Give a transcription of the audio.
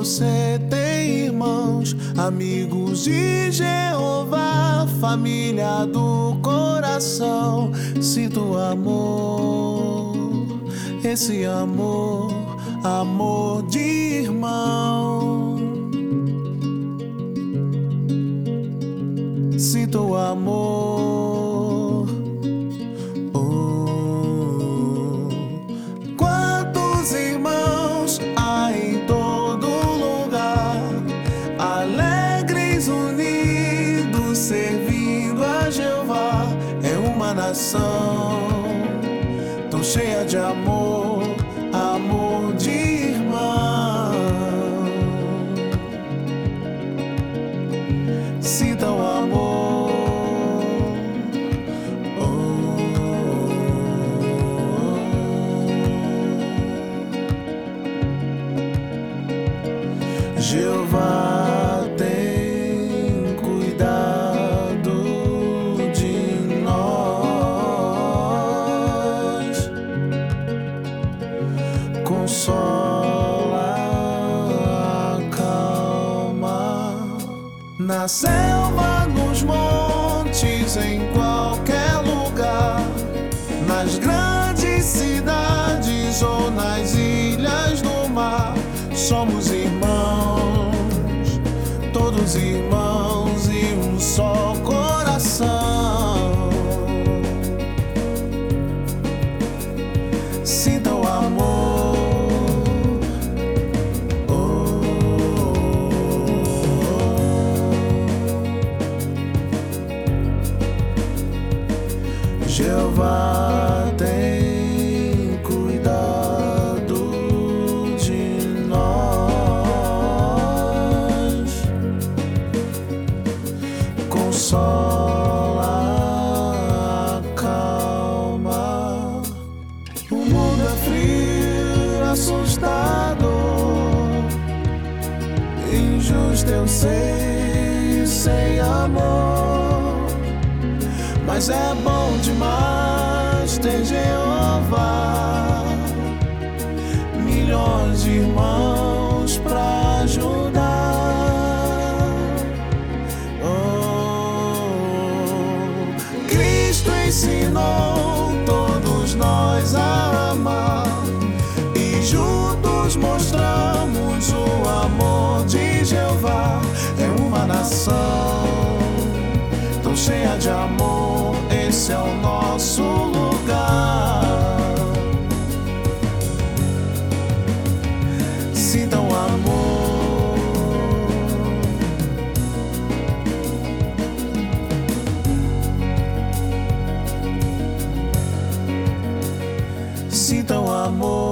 você tem irmãos, amigos de Jeová, família do coração. Sinto o amor, esse amor, amor de irmão. Sinto o amor. Quantos irmãos há em todo lugar, alegres, unidos, servindo a Jeová. É uma nação tão cheia de amor, amor de irmão. Sinta o amor. Jeová tem cuidado de nós, consola, acalma, na selva, nos montes, em qualquer lugar, nas grandes cidades ou nas ilhas do mar. Somos irmãos, todos irmãos e um só coração. Sinta o amor. Jeová tem cuidado de nós, consola, acalma. O mundo é frio, assustado, injusto eu sei, sem amor, mas é bom demais ter Jeová, milhões de irmãos pra ajudar. Oh, Cristo ensinou todos nós a amar, e juntos mostramos o amor de Jeová. É uma nação tão cheia de amor, esse é o nosso lugar. Sinta o amor. Sinta o amor.